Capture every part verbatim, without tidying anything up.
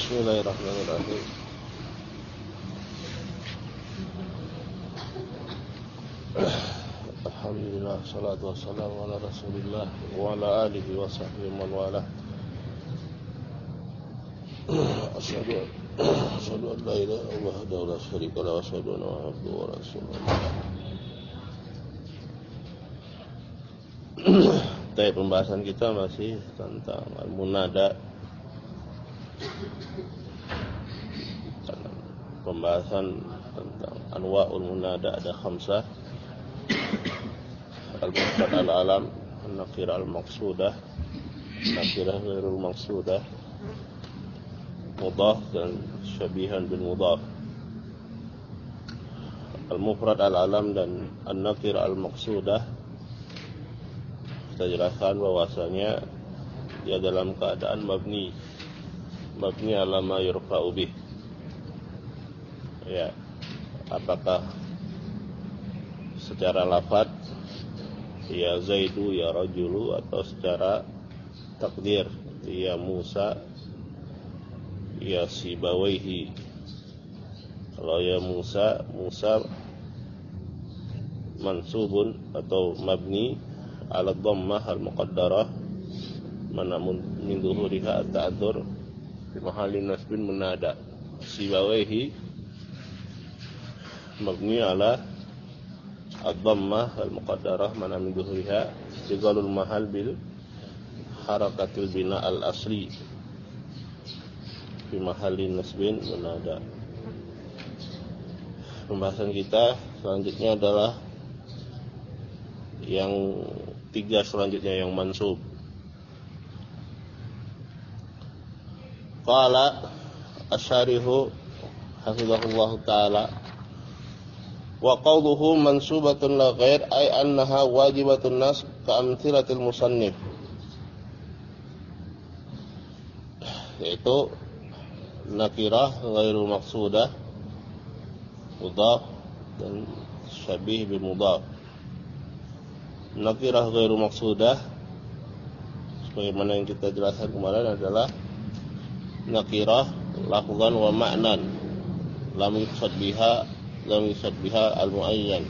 Bismillahirrahmanirrahim. Alhamdulillah, salatu wassalamu ala rasulillah wa ala alihi wa sahbihi man wala. Asyhadu asyhadu an la ilaha illallah wahdahu la syarika lahu wa asyhadu anna muhammadan abduhu wa rasuluh. Tadi pembahasan kita masih tentang al-munada. Pembahasan tentang anwa'ul munada ada khamsah. Al-mufrad al-alam, an-nakirah al-maqsudah, nakirah ghairul maqsudah, mudhaf dan syabihan bil mudhaf. Al-mufrad al-alam dan an-nakirah al-maqsudah kita jelaskan bahwasanya dia dalam keadaan mabni, mabni ala ma yurfa'u bih. Ya, apakah secara lafaz ya Zaidu ya rajulu, atau secara takdir ya Musa ya Sibawaihi. Kalau ya Musa, Musa mansubun atau mabni ala dhammah al muqaddarah manamun min dhuhuriha at-ta'adzur fi mahalli nasbin munada. Sibawaihi mabni ala ad-dhammah al-muqaddarah mana min dhuhriha istiqlalul mahal bil harakatil bina al-asli fi mahalli nasbin munada. Pembahasan kita selanjutnya adalah yang tiga selanjutnya yang mansub. Qala asy-syarihu hafizahullahu ta'ala wa qawluhu mansubatun la ghair ay annaha wajibatun nasb ka amthilatil musannif, yaitu nakirah ghairul maqsudah, mudhaf dan syabih bil mudhaf. Nakirah ghairul maqsudah sebagaimana yang kita jelaskan kemarin adalah nakirah lafzan wa ma'nan lam yuqsad biha lam yuqsad biha al-muayyan.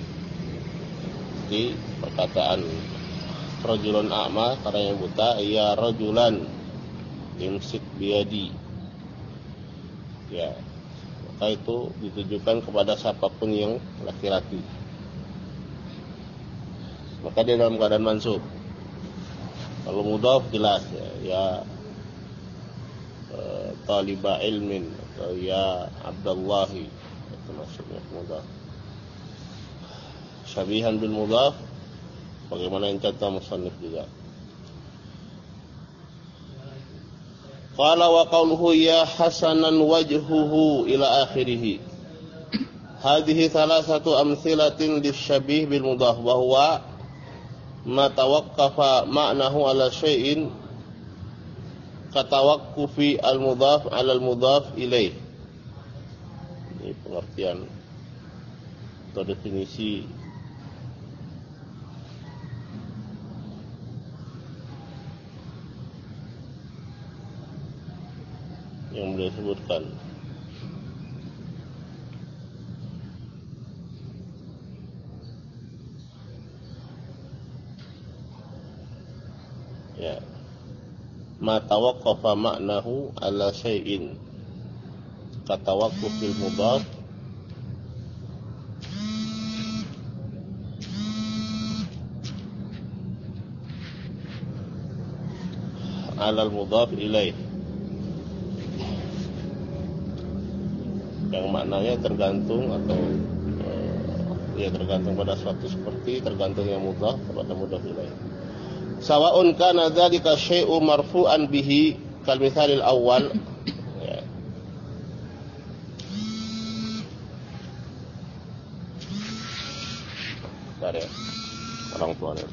Di perkataan rajulun a'ma, karena yang buta, ya rajulan imsik biyadi, ya, maka itu ditujukan kepada siapapun yang laki-laki, maka dia dalam keadaan mansub. Kalau mudhaf jelas ya, ya e, taliba ilmin atau ya Abdullahi, itu maksudnya mudhaf. Syabihan bil mudhaf bagaimana yang contoh musannif juga. Qala wa qawluhu ya hasanan wajhuhu ila akhirih. Hadhihi thalathatu amthilatin lisyabih bil mudhaf wa huwa ma tawaqqafa ma'nahu ala syai'in katawaqqufi al mudhaf ala al mudhaf ilaih. Ini pengertian atau definisi yang beliau sebutkan. Ya, ma tawaqqafa ma'nahu ala syai'in katawaqqufil mudhaf ala al-mudhaf ilaih, yang maknanya tergantung atau uh, ya tergantung pada suatu seperti tergantung yang mudhaf kepada mudhaf ilaih. Sawa'un kana dzalika syai'u marfu'an bihi kal mithalil awal, ya. Bentar ya, orang tuanya.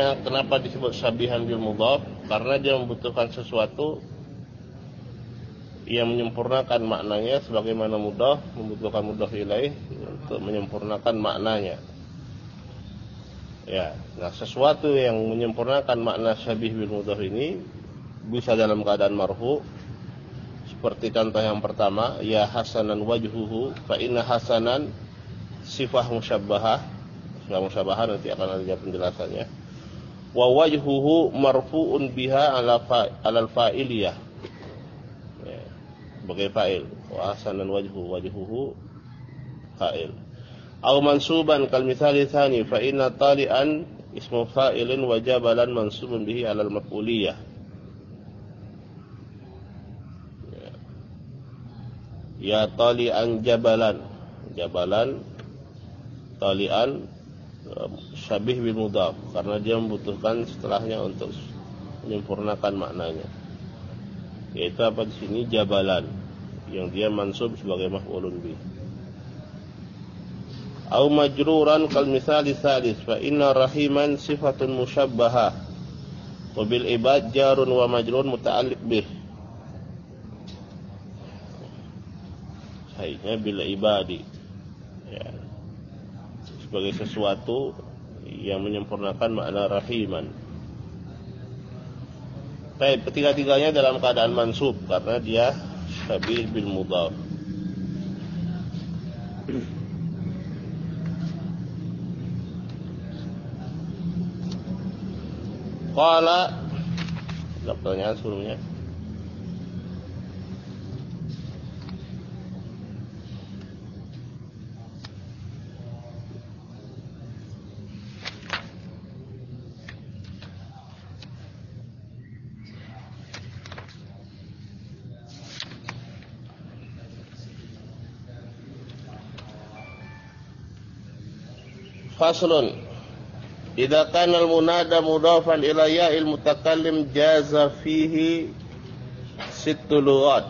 maknanya kenapa disebut syabihan bil mudhaf? Karena dia membutuhkan sesuatu yang menyempurnakan maknanya, sebagaimana mudhaf membutuhkan mudhaf ilaih untuk menyempurnakan maknanya. Ya, nah sesuatu yang menyempurnakan makna syabih bil mudhaf ini bisa dalam keadaan marfu. Seperti contoh yang pertama, ya hasanan wajhuhu, fa inna hasanan sifah musyabbahah. Sifah musyabbahah nanti akan ada penjelasannya. Wa wajhuhu marfu'un biha ala fa, alal fa'iliyah. Ya, sebagai fa'il. Wa hasanan wajhu wajhuhu fa'il. Aw mansuban kal mithali tsani fa inna tali'an ismu fa'ilin wa jabalan mansubun bihi alal maf'uliyah. Ya tali'an jabalan, jabalan tali'an syabih bil mudhaf karena dia membutuhkan setelahnya untuk menyempurnakan maknanya. Yaitu apa di sini? Jabalan, yang dia mansub sebagai maf'ulun bih. Au majruran kal misali salis fa inna rahiman sifatun musyabbahah wa bil ibad jarun wa majrun muta'alliq bih. Sahihnya bila ibadi, ya, sebagai sesuatu yang menyempurnakan makna rahiman. Baik, ketiga-tiganya dalam keadaan mansub karena dia syabih bil mudhaf. Qala, ada pertanyaan sebelumnya? Faslun, idza kana al-munada mudhafan ila ya'il mutakallim jaza fihi sittu lughat.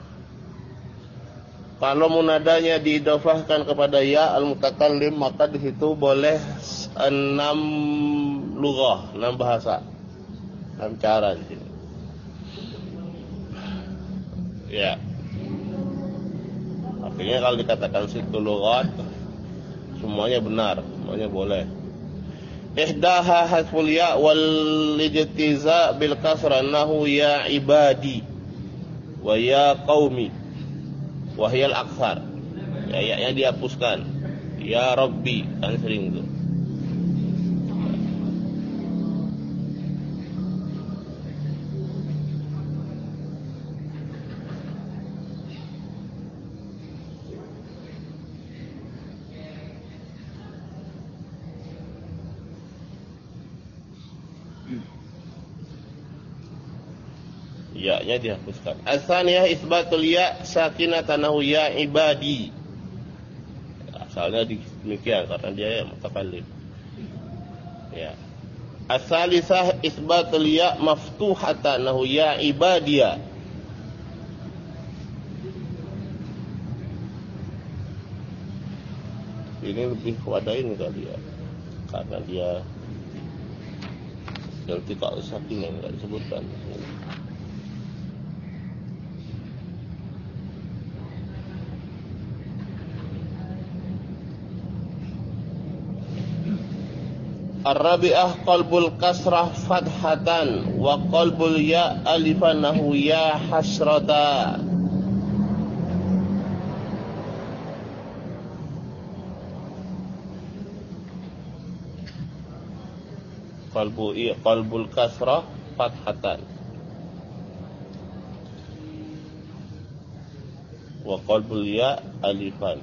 Kalau munadanya diidhafahkan kepada ya al-mutakallim maka di situ boleh enam lughah, enam bahasa, enam cara di sini. Ya. Artinya kalau dikatakan sittu lughat semuanya benar, semuanya boleh. Ihdaha hasful ya wal ijtiza bil kasra nahu ya ibadi wa ya qaumi wa hiyal aktsar. Ya, ya-nya dihapuskan. Ya Rabbi, kan sering tuh. Ya-nya dihapuskan. As-tsaniyah isbatul ya sakinatan nahu ya ibadi. Asalnya demikian karena dia yang mutakallim. Ya. As-salisah isbatul ya maftuhatan nahu ya ibadiya. Ini lebih kepada ini kali ya. Karena dia yang tidak sakinah enggak disebutkan. Ar-rabi'ah qalbul kasrah fathatan wa qalbul ya alifan nahu ya hasrata. Qalbu i qalbul kasrah fathatan wa qalbul ya alifan,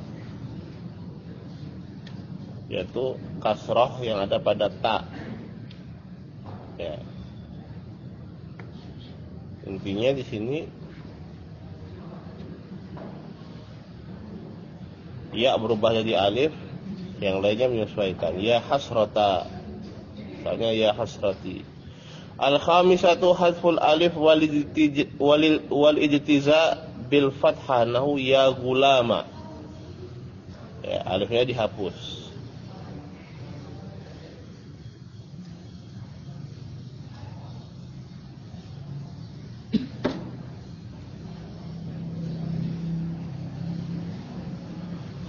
yaitu kasrah yang ada pada ta. Ya. Intinya di sini ya berubah jadi alif, yang lainnya menyesuaikan. Ya hasrata, misalnya ya hasrati. Al-khamisatu hadful alif wal ijtiza bil fathah nahu ya gulama. Ya, alifnya dihapus.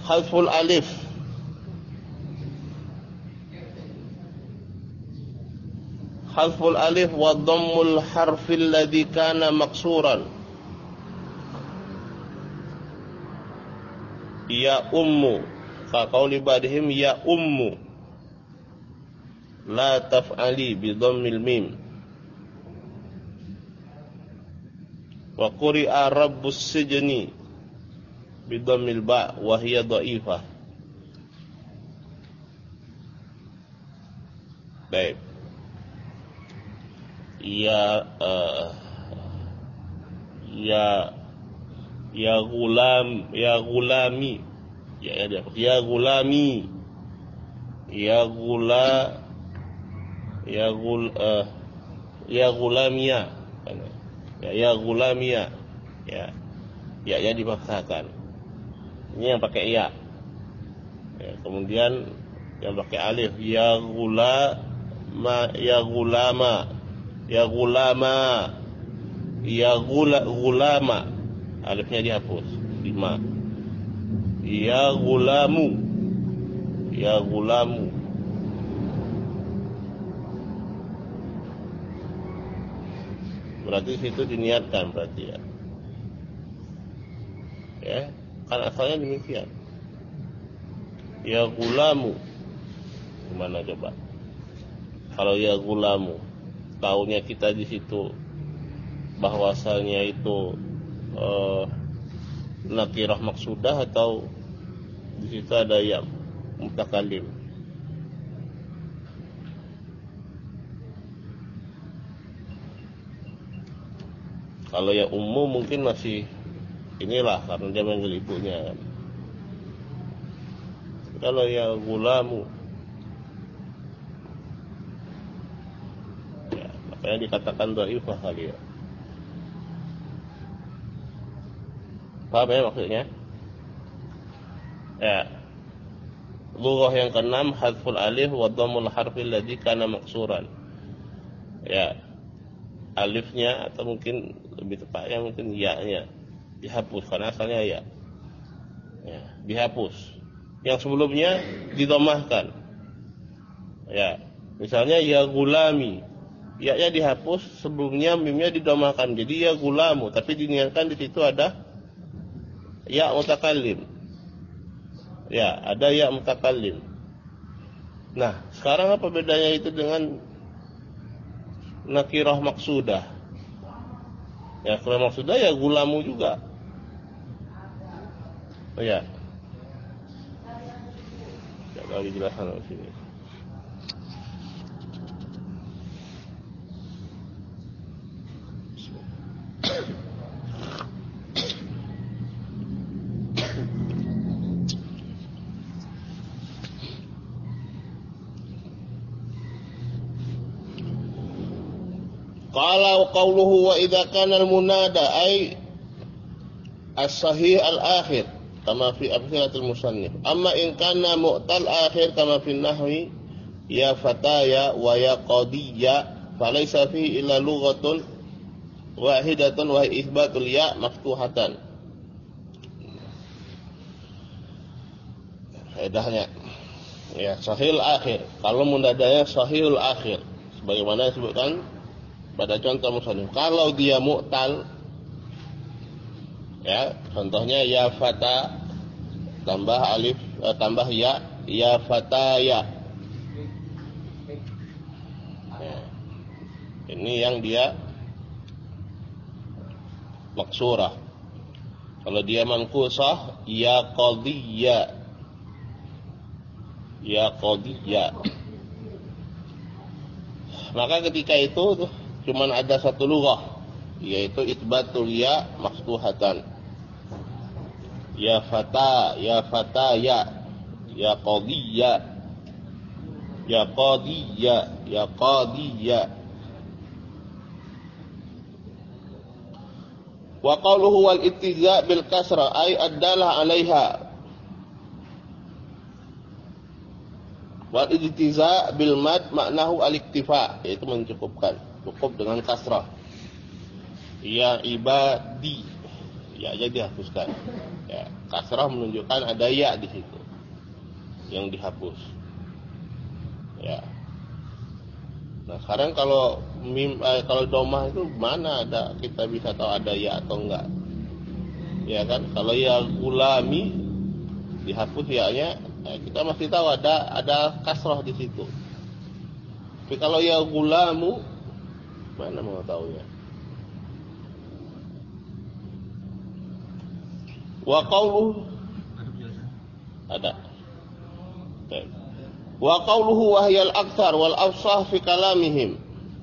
Hadful alif. Hadful alif wa dhammul harfil ladzi kana maksuran. Ya ummu, ka qauli ba'dihim ya ummu. La taf'ali bi dhammil mim. Wa quri'a rabbus sijni bi dhammil ba' wa hiya dha'ifah. Baik. Ya uh, ya ya gulam ya gulami ya ya ya gulami ya gula ya gul uh, ya gulamia ya ya gulamia ya ya ya dipaksakan. Ini yang pakai ya, ya kemudian yang pakai alif ya gula ma ya gulama ya gulama ya gula gulama, alifnya dihapus. Lima. Ya gulamu ya gulamu. Berarti situ diniatkan berarti ya. Ya, kan asalnya demikian. Ya gulamu. Gimana coba? Kalau ya gulamu, tahunya kita di situ bahwasanya itu uh, nakirah maksudah atau di situ ada ya mutakalim. Kalau ya umum mungkin masih inilah karena dia manggil ibunya kan. Kalau ya gulamu, ya makanya dikatakan dhaifah kali ya. Paham ya maksudnya? Ya. Lughah yang keenam hadful alif wa dhammul harfil ladzi kana maksuran. Ya. Alifnya atau mungkin lebih tepatnya mungkin ya-nya dihapus karena asalnya ya. Ya, dihapus. Yang sebelumnya didomahkan. Ya. Misalnya ya gulami. Ya-nya dihapus, sebelumnya mimnya didomahkan. Jadi ya gulamu, tapi diniatkan di situ ada ya mutakallim. Ya, ada ya mutakallim. Nah, sekarang apa bedanya itu dengan nakirah maksudah? Ya, nakirah maksudah ya gulamu juga. Oh ya. Ya, lagi jelasan di sini. Qala qawluhu wa idza kana al-munada ay as-sahih al-akhir kama fi amsalatil musannif. Amma in kana mu'tal akhir kama fi nahwi ya fataya wa ya qadiyya falaysa fi illa lughatun wahidatun wa itsbatul ya maftuhatan. Faedahnya ya sahihul akhir. Kalau munadanya sahihul akhir sebagaimana disebutkan pada contoh musannif. Kalau dia mu'tal, ya contohnya ya fata tambah alif eh, tambah ya ya fataya. Ya. Ini yang dia maksurah. Kalau dia manqusah ya qadiyya ya qadiyya. Maka ketika itu tuh cuman ada satu lughah, yaitu itsbatul ya maftuhatan. Ya fata, ya fataya, ya qadiyya, ya qadiyya, ya qadiyya. Wa qawluhu wal ittiza bil kasra ay addalah 'alaiha. Wal ittiza bil mad maknahu al-iktifa, yaitu mencukupkan. Cukup dengan kasrah. Ya ibadi. ya aja dihapuskan. Ya, kasrah menunjukkan ada ya di situ yang dihapus. Ya. Nah, sekarang kalau mim eh, kalau domah itu mana ada kita bisa tahu ada ya atau enggak? Ya kan? Kalau ya gulami dihapus ya-nya, eh, kita masih tahu ada ada kasrah di situ. Tapi kalau ya gulamu, mana mau tahunya? Wa qawluhu ada. Okay. Wa qawluhu wa hiyal aktsar wal afsah fi kalamihim.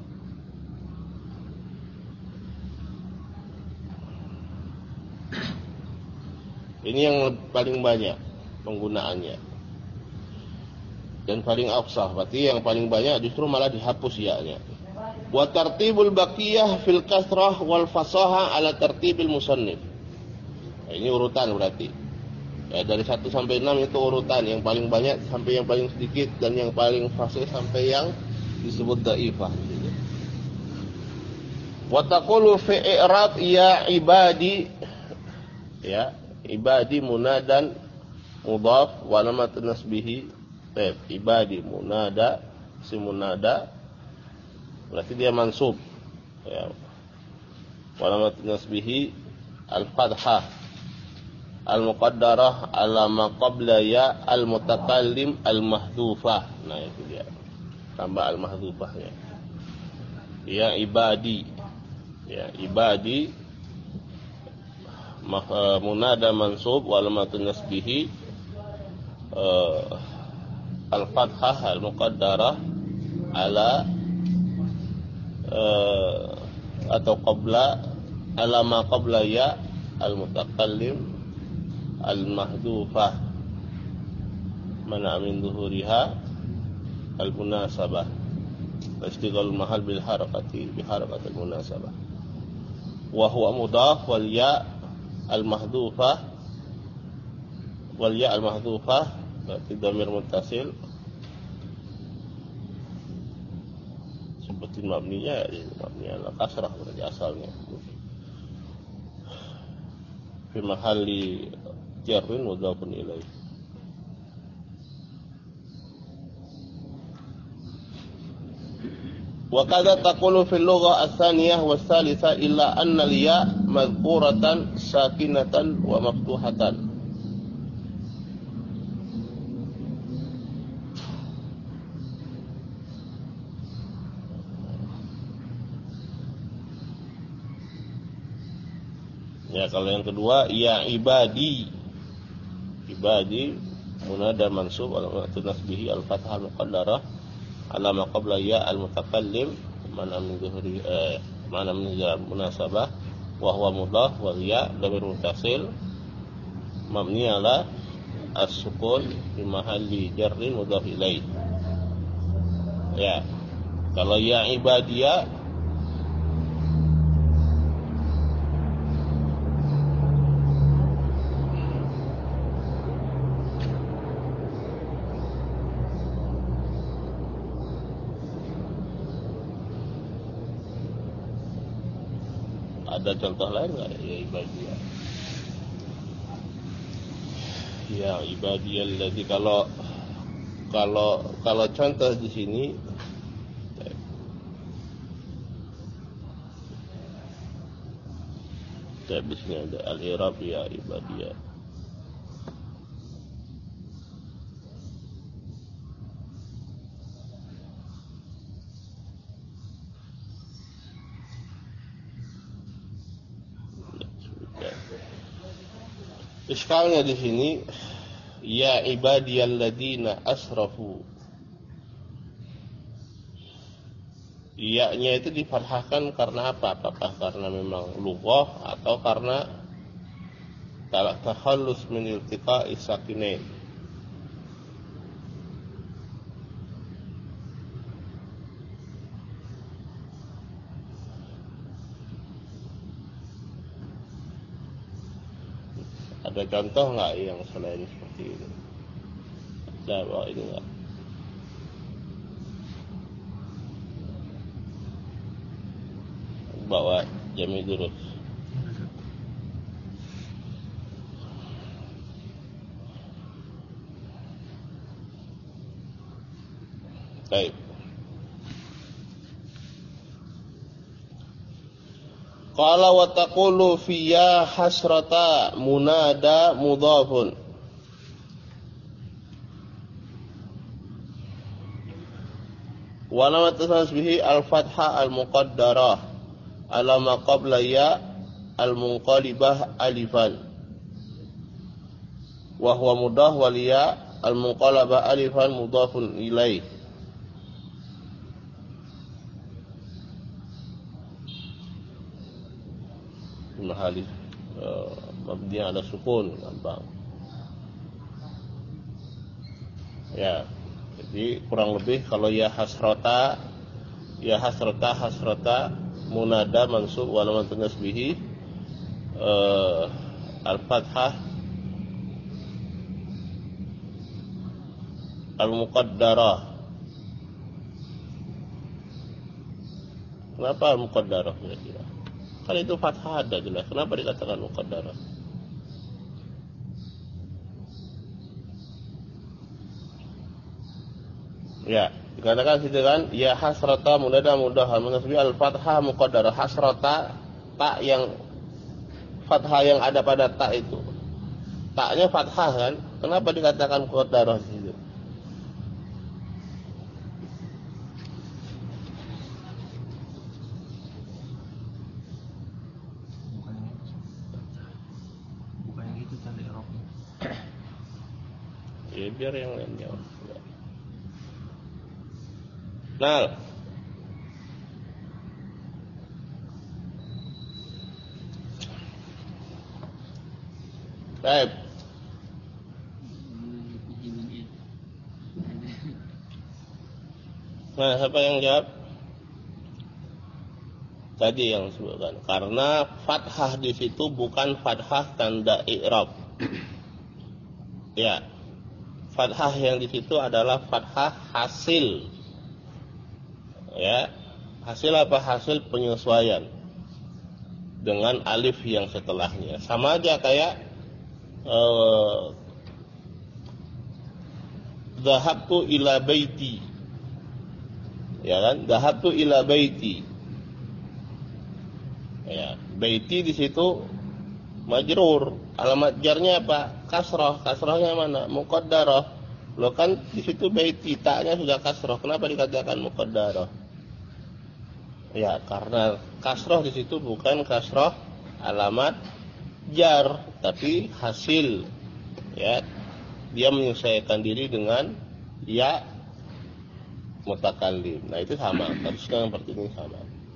Ini yang paling banyak penggunaannya. Dan paling afsah, berarti yang paling banyak justru malah dihapus ya-nya. Wa tartibul baqiyah fil kasrah wal fasaha ala tartibil musannif. Nah, ini urutan berarti. Ya, dari satu sampai enam itu urutan, yang paling banyak sampai yang paling sedikit, dan yang paling fasih sampai yang disebut dhaifah gitu. Wa taqulu fi i'rab ya ibadi, ya, ibadi munadan mudhaf wa alamat nasbihi, eh, ibadi munada, si munada berarti dia mansub, ya. Wa alamat nasbihi al-fathah al-muqaddarah ala ma qabla ya al-mutakallim al-mahdhufah. Nah, itu dia. Tambah al-mahdhufahnya. Ya ibadi. Ya ibadi munada mansub wa alamatun nasbihi uh, al-fathah al-muqaddarah ala uh, atau qabla ala ma qabla ya al-mutakallim al-mahdufah mana min zuhuriha al-munasabah istighal mahal bil harakati bi harakatil munasabah wa huwa mudhaf wal ya al-mahdufah wal ya al-mahdufah berarti dhamir muttasil sebutin mabninya ya, mabninya ala kasrah berarti asalnya fi mahalli jarrin mudhafun ilaih. Wa kadza taqulu fil lugha ats-tsaniyah was-tsalitsah illa anna al-ya madhkuratan sakinatan wa maftuhatan. Ya, kalau yang kedua ya ibadi, ibadi munada mansub alamatun nasbihi al-fathah al-muqaddarah ala ma qabla ya al-mutakallim mana min zuhri eh, mana min munasabah wa huwa mudhaf wal ya dhamir muttasil mabni ala as-sukun fi mahalli jarrin mudhaf ilaih. Ya, kalau ya ibadiyah ada contoh lain nggak ya ibadiyah? Ya ibadiyah jadi kalau kalau kalau contoh di sini ya di sini ada al-i'rab ya ibadiyah. Iskalnya di sini ya ibadiyalladzina asrafu. Ya-nya itu difathahkan karena apa? Apakah karena memang lughah atau karena takhallus min iltiqa'i sakinain? Ada contoh nggak yang selain seperti itu? Ada bahwa ini nggak? Bawa jami durus. Baik. Qala wa taqulu fi ya hasrata munada mudhafun. Wa alamat tasbihi al-fathah al-muqaddarah ala ma qabla ya al-munqalibah alifan. Wa huwa mudhaf wal ya al-munqalabah alifan mudhafun ilaih. Mahali uh, mabni ala sukun gampang. Ya, jadi kurang lebih kalau ya hasrata, ya hasrata hasrata munada mansub wa alamat nasbihi uh, al-fathah al-muqaddarah. Kenapa al-muqaddarah kira-kira? Kan itu fathah ada jelas. Kenapa dikatakan muqaddarah? Ya, dikatakan situ kan ya hasrata munada mudahan nasbi al-fathah muqaddarah. Hasrata tak yang fathah yang ada pada tak itu. Taknya fathah kan? Kenapa dikatakan muqaddarah di situ? Ya biar yang lain jawab. Nal. Baik. Nah, siapa yang jawab? Tadi yang disebutkan. Karena fathah di situ bukan fathah tanda i'rab. Ya. Fathah yang di situ adalah fathah hasil. Ya, hasil apa? Hasil penyesuaian dengan alif yang setelahnya. Sama aja kayak uh, dhahabtu ila baiti. Ya kan? Dhahabtu ila baiti. Ya, baiti di situ majrur. Alamat jarnya apa? Kasrah. Kasrahnya mana? Muqaddarah. Lo kan di situ baiti, taknya sudah kasrah. Kenapa dikatakan muqaddarah? Ya, karena kasrah di situ bukan kasrah alamat jar, tapi hasil. Ya, dia menyesuaikan diri dengan ya mutakallim. Nah, itu sama. Harusnya yang seperti ini sama.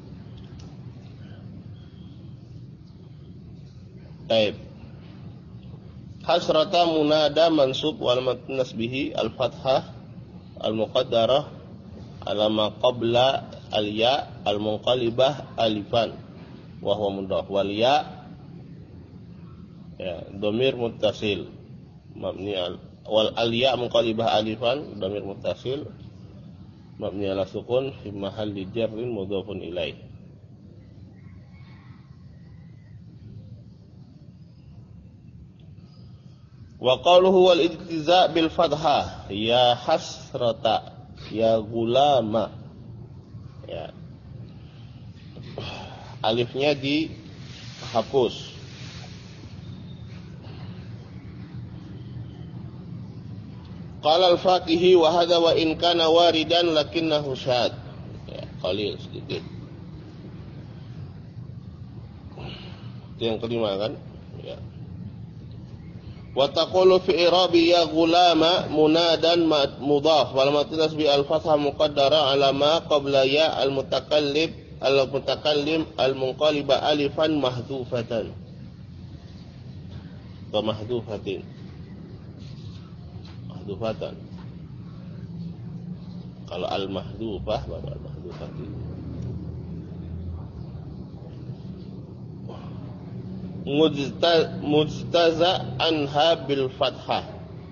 Baik. Hasrata munada mansub wal nasbihi al-fathah al-muqaddarah ala ma qabla al-ya al-munqalibah alifan wa huwa mudhaf wal ya ya dhamir muttasil mabni al wal al-ya munqalibah alifan dhamir muttasil mabni ala sukun fi mahalli jarrin mudhafun ilaih. Wa qawluhu wal ijtiza' bil fathah ya hasrata ya gulama. Ya. Alifnya dihapus. Qala al-Faqihi wa hadha wa in kana waridan lakinnahu syad. Ya, qalil sedikit. Itu yang kelima kan? Ya. Wa taqulu fi i'rabi ya gulama munadan mudhaf wal matnasbi al-fathah muqaddara ala ma qabla ya al-mutakallim al-mutakallim al-munqaliba alifan mahdhufatan wa mahdhufatin mahdhufatan. Kalau al-mahdhufah baru al-mahdhufatin. Mujtaza anha bil fathah.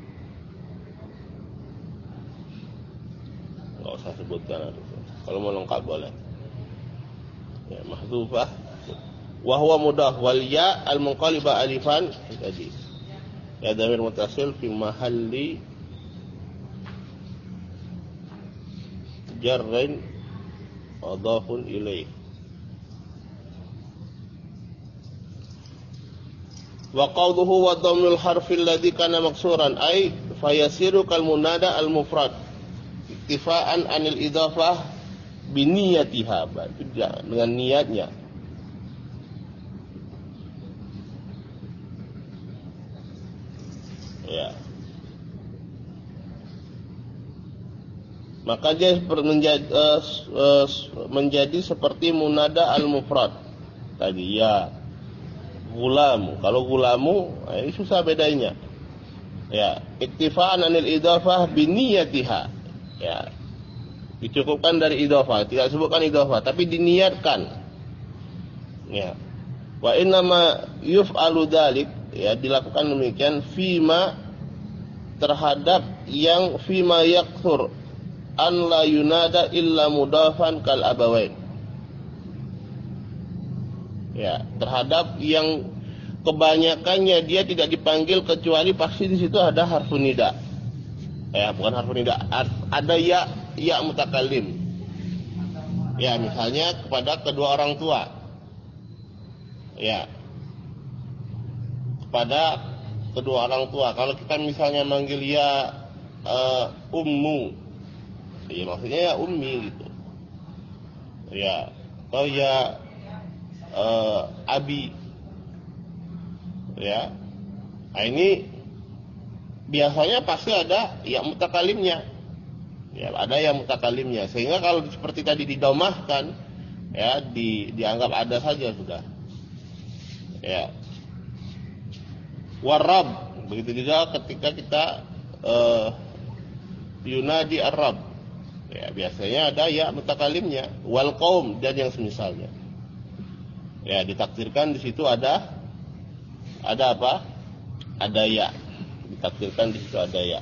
Enggak usah sebutkan. Kalau mau lengkap boleh. Ya, mahdhufah wa huwa mudhaf wal ya al munqaliba alifan tadi. Ya dhamir muttasil fi mahalli jarrin mudhafun ilaih. Wa qawluhu wa dhammul harfi alladhi kana maksuran ay fayasiru kal munada al mufrad iktifaan anil idhafah biniyatiha, dengan niatnya. Ya. Maka dia menjadi, uh, uh, menjadi seperti munada al mufrad tadi, ya gulamu. Kalau gulamu, ini susah bedanya. Ya, iktifaan anil idhafah biniyatiha. Ya, dicukupkan dari idhafah, tidak sebutkan idhafah, tapi diniatkan. Ya, wa innama yuf'alu dzalik, ya dilakukan demikian fima, terhadap yang fima yakthur an la yunada illa mudafan kal abawain. Ya, terhadap yang kebanyakannya dia tidak dipanggil kecuali pasti di situ ada harfu nida. Ya, bukan harfu nida, ada ya ya mutakallim. Ya, misalnya kepada kedua orang tua. Ya. Kepada kedua orang tua. Kalau kita misalnya manggil ya uh, ummu, ya maksudnya ya ummi gitu. Ya, atau ya uh, abi. Ya. Nah, ini biasanya pasti ada ya mutakalimnya. Ya, ada yang mutakalimnya. Sehingga kalau seperti tadi didomahkan, ya di, dianggap ada saja sudah. Ya. Warab, begitu juga ketika kita uh, yunadi ar-rab. Ya, biasanya ada ya mutakalimnya, wal qaum dan yang semisalnya. Ya, ditakdirkan di situ ada ada apa? Ada ya. Ditakdirkan di situ ada ya.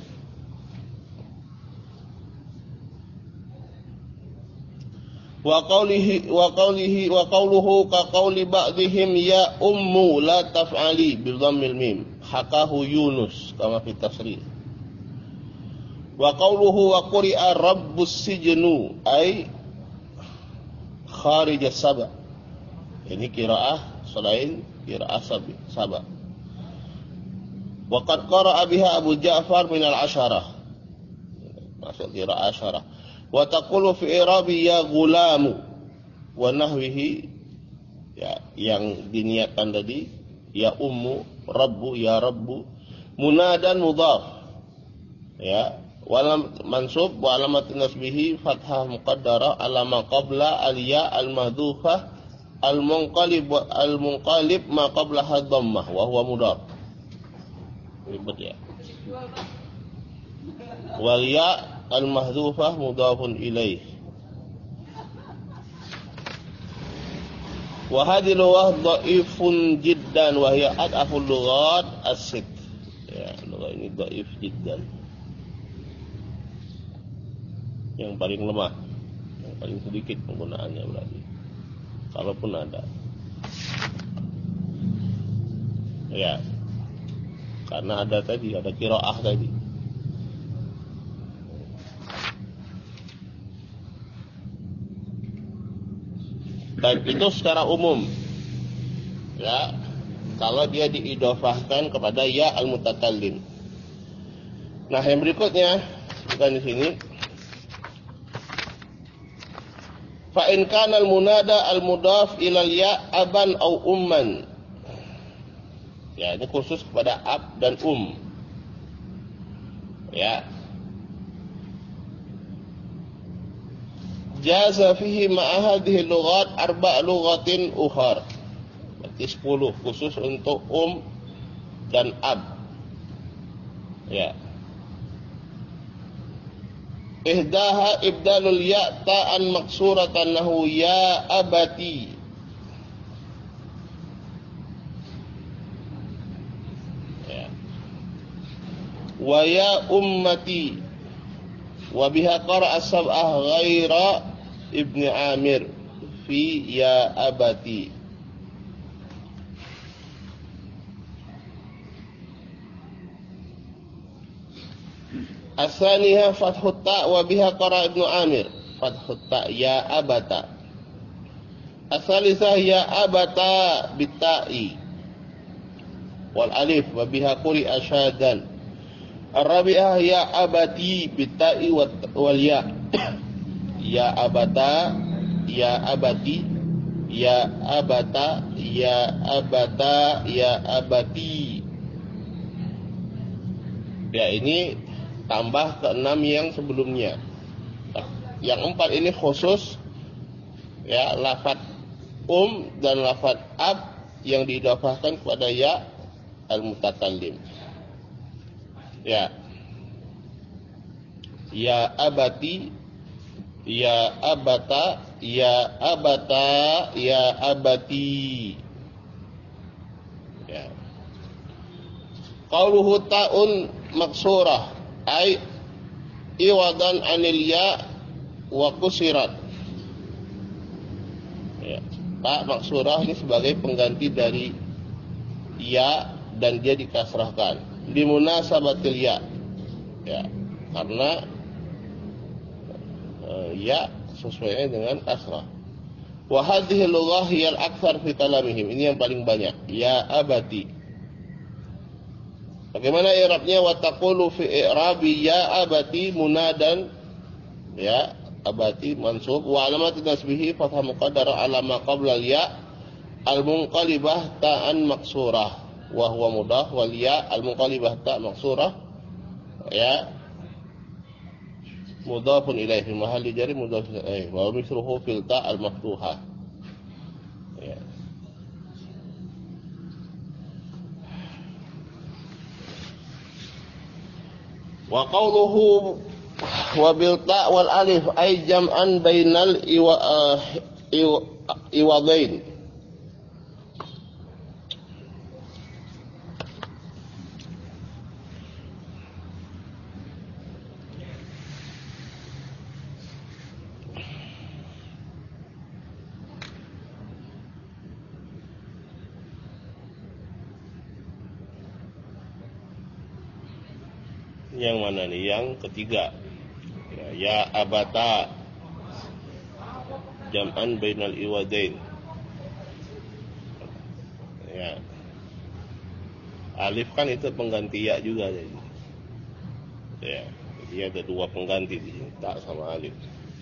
Wa qawlihi wa qawlihi wa qawluhu ka qawli ba'dihim ya ummu la taf'ali bi dhammil mim hakahu Yunus kama fi tasrih. Wa qawluhu wa quri'a rabbus sijnu ay kharij as-saba. Ini qiraah selain qiraah saba. Wa qad qara'a biha Abu Ja'far min al-asharah. Maksud qiraah asharah. Wa taqulu fi i'rabi ya gulamu wa nahwihi, ya yang diniatkan tadi ya ummu, rabbu, ya rabbu, munadan mudhaf, ya walam mansub wa alamat nasbihi fathah muqaddara ala ma qabla al ya al mahdhufah al munqalib al munqalib ma qabla dhammah wa huwa mudhaf. Ribet ya. Wal ya al-mahdhufah mudhafun ilaih. Wa hadhihi lughah dhaifun jiddan wa hiya ad'aful lughat as-sitt. Ya, lugah ini dhaif jiddan. Yang paling lemah, yang paling sedikit penggunaannya berarti. Kalaupun ada. Ya. Karena ada tadi, ada qiraah tadi. Dan itu secara umum, ya, kalau dia diidhofahkan kepada ya al-mutakallim. Nah, yang berikutnya bukan di sini. Fa in kana al-munada al-mudhaf ila ya aban au umman. Ya, ini khusus kepada ab dan um. Ya. Jaza fihi ma'a hadhihi lughat arba' lughatin ukhar. Berarti sepuluh khusus untuk um dan ab. Ya. Ihdaha ibdalul ya ta'an maksuratan nahu ya abati. Ya. Wa ya ummati. Wa biha qara'a sab'ah ghaira Ibni Amir fi ya abati. Asaniha fathut ta' wa biha qara Ibnu Amir fathut ta ya abata. As-salisah ya abata bitta'i wal alif wa biha quri asyadan. Ar-rabi'ah ya abati bitta'i wal ya. Ya abata, ya abati, ya abata, ya abata, ya abati. Ya, ini tambah ke enam yang sebelumnya. Yang empat ini khusus ya, lafaz um dan lafaz ab yang diidhafahkan kepada ya al-mutakallim. Ya. Ya abati, ya abata, ya abata, ya abati. Ya. Qauluhu ta'un maksurah ay iwadan anil ya wa kusirat. Ya. Ta maksurah ini sebagai pengganti dari ya dan dia dikasrahkan. Limunasabatil ya. Ya, karena uh, ya sesuai dengan kasrah. Wa hadhihi lughah hiya al-aktsar fi kalamihim. Ini yang paling banyak. Ya abati. Bagaimana i'rabnya? Wa taqulu fi i'rabi ya abati munadan ya abati mansub wa alamat nasbihi fathah muqaddara ala ma qabla al-ya al-munqalibah ta'an maksurah wa huwa mudaf wal ya al-munqalibah ta' maksurah ya mudhafun ilaihi mahalli jari mudhaf ilaih wa mithluhu fil ta' al-maftuhah. Ya. Wa qawluhu wa bil ta' wal alif ay jam'an bainal iwa uh, iw, iwadain. Yang mana nih? Yang ketiga. Ya, ya abata jam'an bainal iwadain. Ya. Alif kan itu pengganti ya juga jadi. Ya, jadi ada dua pengganti di sini, ta sama alif.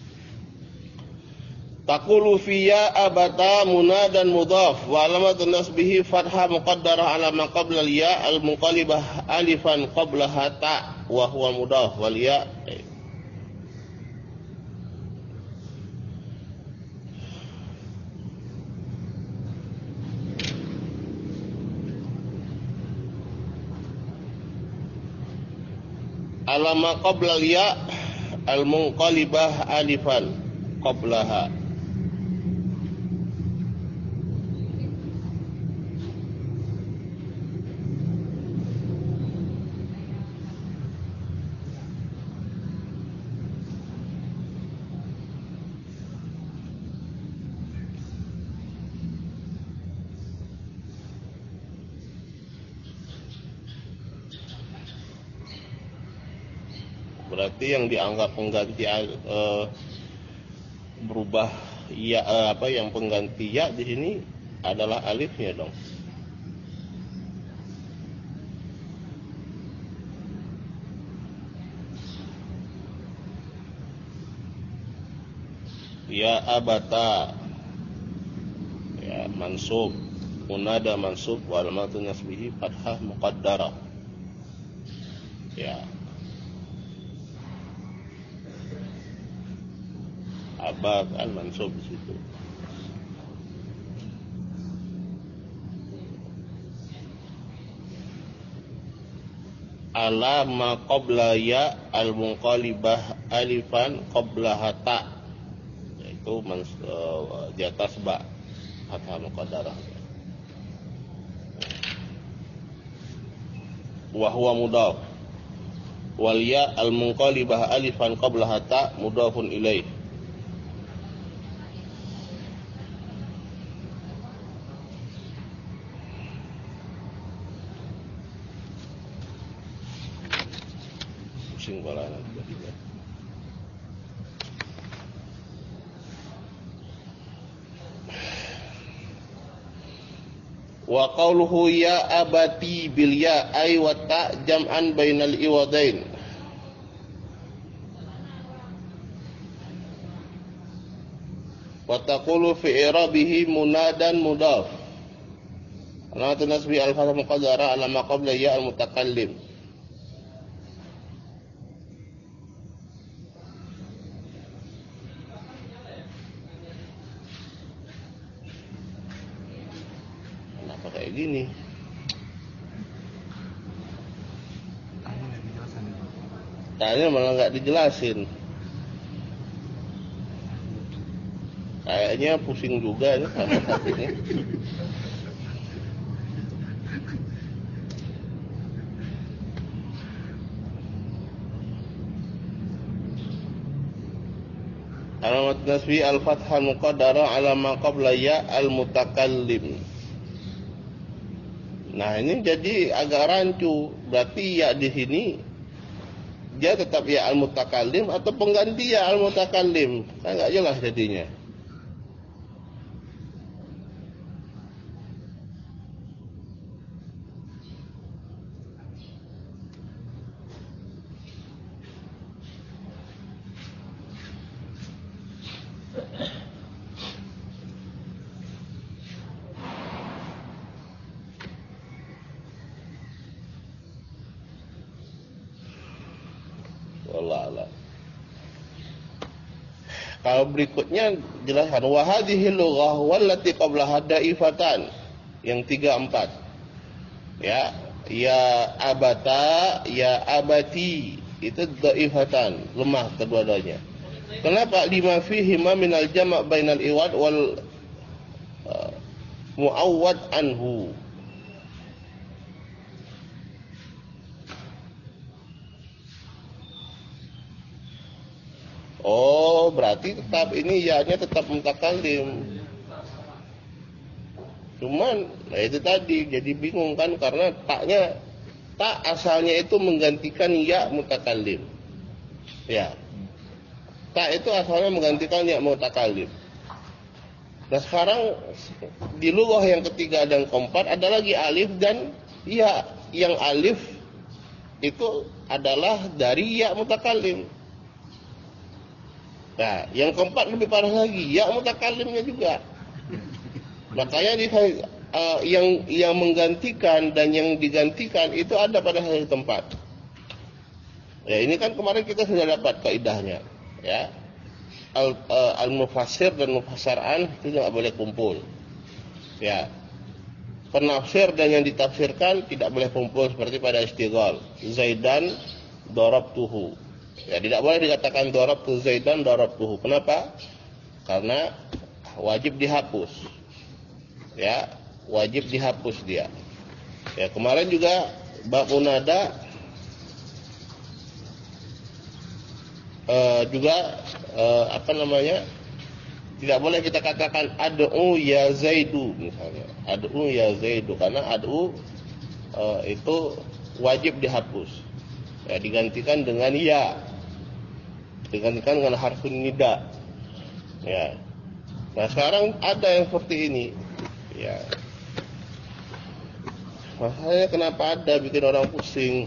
Taqulu fi ya abata munadan mudhaf wa alamatun nasbihi fathah muqaddarah ala ma qabla al ya al munqalibah alifan qablaha ta wa huwa mudhaf wal ya ala ma qabla al ya al munqalibah alifan qablaha. Berarti yang dianggap pengganti uh, berubah ya uh, apa yang pengganti ya di sini adalah alifnya dong. Ya abata ya mansub munada mansub wa alamatun nasbihi fathah muqaddarah. Ya. Aba kan mansub di situ. Ala ma qabla ya al munqalibah alifan qablaha ta. Yaitu mans, uh, di atas ba fathah muqaddarah. Wa huwa mudhaf. Wal ya al munqalibah alifan qablaha ta mudhafun ilaih. Pusing kepala nanti. Wa qawluhu ya abati bil ya ay wa ta jam'an bainal iwadain. Wa taqulu fi i'rabihi munadan mudaf. Alamatu nasbi al-fathah muqaddara ala ma qabla ya al-mutakallim. Kenapa kayak gini? Kayaknya malah nggak dijelasin. Kayaknya pusing juga nih sama sakitnya. Alamat nasbi al-fathah muqaddara ala ma qabla ya al-mutakallim. Nah, ini jadi agak rancu. Berarti ya di sini dia tetap ya al-mutakallim atau pengganti ya al-mutakallim? Kan enggak jelas jadinya. Wallah. Kalau berikutnya jelaskan wa hadhihi lughah wallati qablaha daifatan, yang tiga empat. Ya, ya abata, ya abati, itu daifatan, lemah kedua-duanya. Kenapa? Lima fihi ma minal jama' bainal iwad wal uh, muawwad anhu. Oh, berarti tetap ini ya-nya tetap mutakallim. Cuman, nah itu tadi jadi bingung kan karena taknya tak asalnya itu menggantikan ya mutakallim. Ya. Tak itu asalnya menggantikan ya mutakallim. Nah sekarang di lughah yang ketiga dan keempat ada lagi alif dan ya. Yang alif itu adalah dari ya mutakallim. Nah, yang keempat lebih parah lagi, ya mutakallimnya juga. Makanya di, uh, yang yang menggantikan dan yang digantikan itu ada pada satu tempat. Ya, ini kan kemarin kita sudah dapat kaidahnya, ya. Al, uh, al-mufassir dan mufassar'an itu tidak boleh kumpul. Ya. Penafsir dan yang ditafsirkan tidak boleh kumpul seperti pada istighal. Zaidan darabtuhu. Ya, tidak boleh dikatakan darabtu Zaidan darabtuhu. Kenapa? Karena wajib dihapus. Ya, wajib dihapus dia. Ya, kemarin juga bab munada uh, juga uh, apa namanya? Tidak boleh kita katakan ad'u ya Zaidu misalnya. Ad'u ya Zaidu karena ad'u uh, itu wajib dihapus. Ya, digantikan dengan ya. Digantikan dengan harfun nida. Ya. Nah, sekarang ada yang seperti ini. Ya. Masalahnya kenapa ada bikin orang pusing.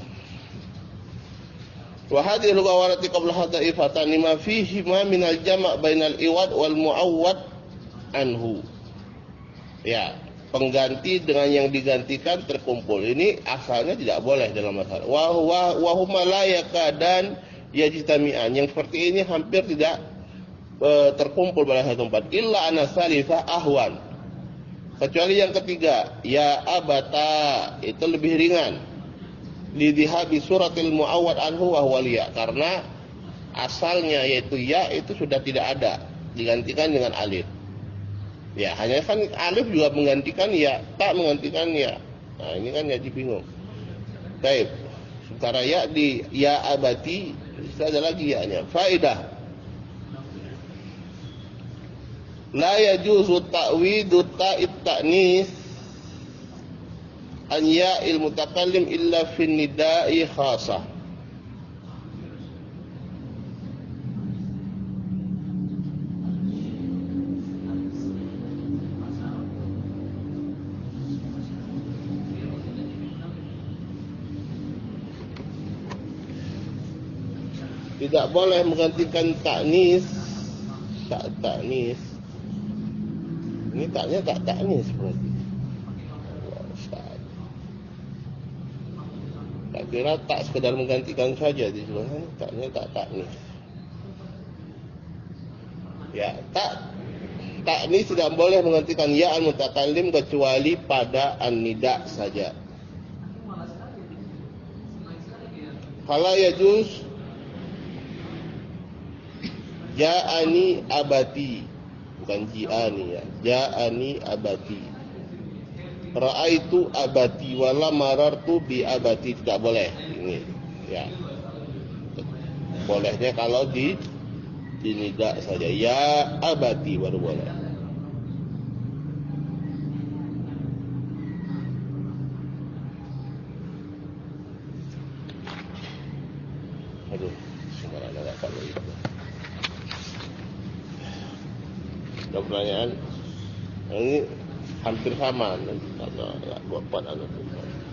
Wa hadhihi al-ghawarati qabla hadaifatan lima fihi ma min al-jama' bainal iwad wal muawwad anhu. Ya, pengganti dengan yang digantikan terkumpul. Ini asalnya tidak boleh dalam masalah. Wa huwa wa huma la yakadan yajtami'an. Yang seperti ini hampir tidak e, terkumpul pada satu tempat. Illa ana salifah ahwan. Kecuali yang ketiga, ya abata, itu lebih ringan. Lidhihabi suratil muawwad anhu wa huwa ya, karena asalnya yaitu ya itu sudah tidak ada, digantikan dengan alif. Ya, hanya kan alif juga menggantikan ya, tak menggantikan ya. Nah, ini kan jadi bingung. Baik. Sementara ya di ya abati ada lagi ya-nya. Faedah. La yajuzu ta'widu ta'it ta'nis an ya'il mutakallim illa fin nida'i khasah. tidak boleh menggantikan taknis. Tak taknis. Ini taknya tak taknis berarti. Allah Ustaz. Tak kira tak sekedar menggantikan saja di sebelah sana, taknya tak taknis. Ya, tak taknis tidak boleh menggantikan ya al-mutakallim kecuali pada an-nida saja. Fala yajuz ja'ani abati, bukan ji'ani ya. Ja'ani abati. Ra'aitu abati wala marartu bi abati, tidak boleh ini. Ya. Bolehnya kalau di dinida saja. Ya abati baru boleh. Aduh, sekarang ada kalau itu. Ada pertanyaan? Ini hampir sama nanti kalau buat buat anak itu.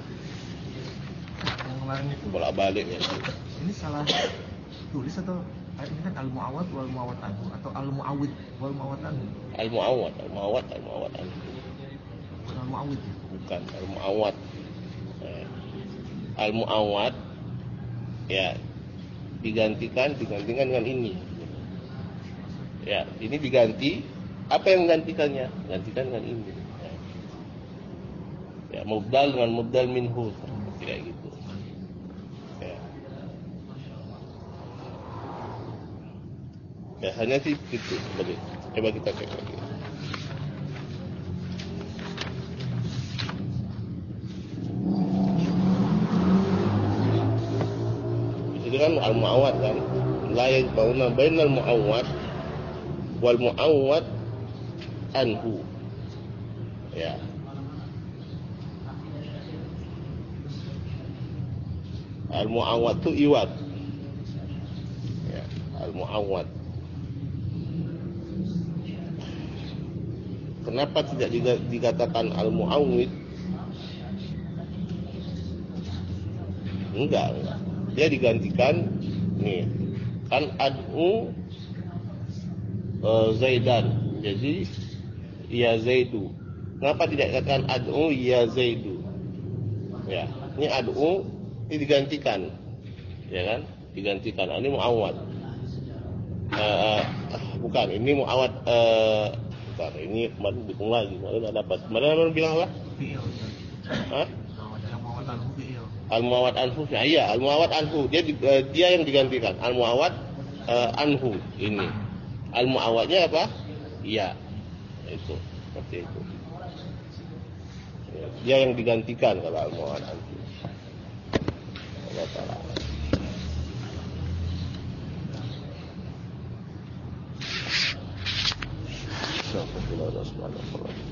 Yang kemarin itu bolak balik ya. Ini salah tulis atau ini kan al-mu'awad wal mu'awad anhu atau al-mu'awid wal mu'awad anhu? Al-mu'awad, al-mu'awad, al-mu'awad anhu. Bukan al-mu'awid ya? Bukan al-mu'awad. Eh, Al-mu'awad ya digantikan digantikan dengan ini. Ya, ini diganti. Apa yang menggantikannya? Gantikan dengan ini. Ya, mubdal dengan mubdal minhu, kayak gitu. Ya. Biasanya sih gitu. Coba kita cek lagi. Itu kan al-mu'awad kan. La yajma'una bainal mu'awad wal mu'awad anhu. Ya. Al-mu'awad itu iwad. Ya, al-mu'awad. Kenapa tidak dikatakan al-mu'awid? Enggak, enggak. Dia digantikan nih. Kan ad'u uh, Zaidan. Jadi ya Zaidu. Kenapa tidak dikatakan ad'u ya Zaidu? Ya, ini ad'u ini digantikan, ya kan? Digantikan. Ini mu'awad. Uh, uh, bukan, ini mu'awad. Uh, bukan, ini kemarin dukung lagi. Kemarin ada dapat. Kemarin apa bilang lah? Hah? Al-mu'awad anhu. Ya, iya, al-mu'awad anhu. Dia uh, dia yang digantikan. Al-mu'awad uh, anhu ini. Al-mu'awadnya apa? Iya. Itu, seperti itu. Ya, dia yang digantikan kalau al-mu'awad anhu. Allah Ta'ala. Subhanallah, subhanallah.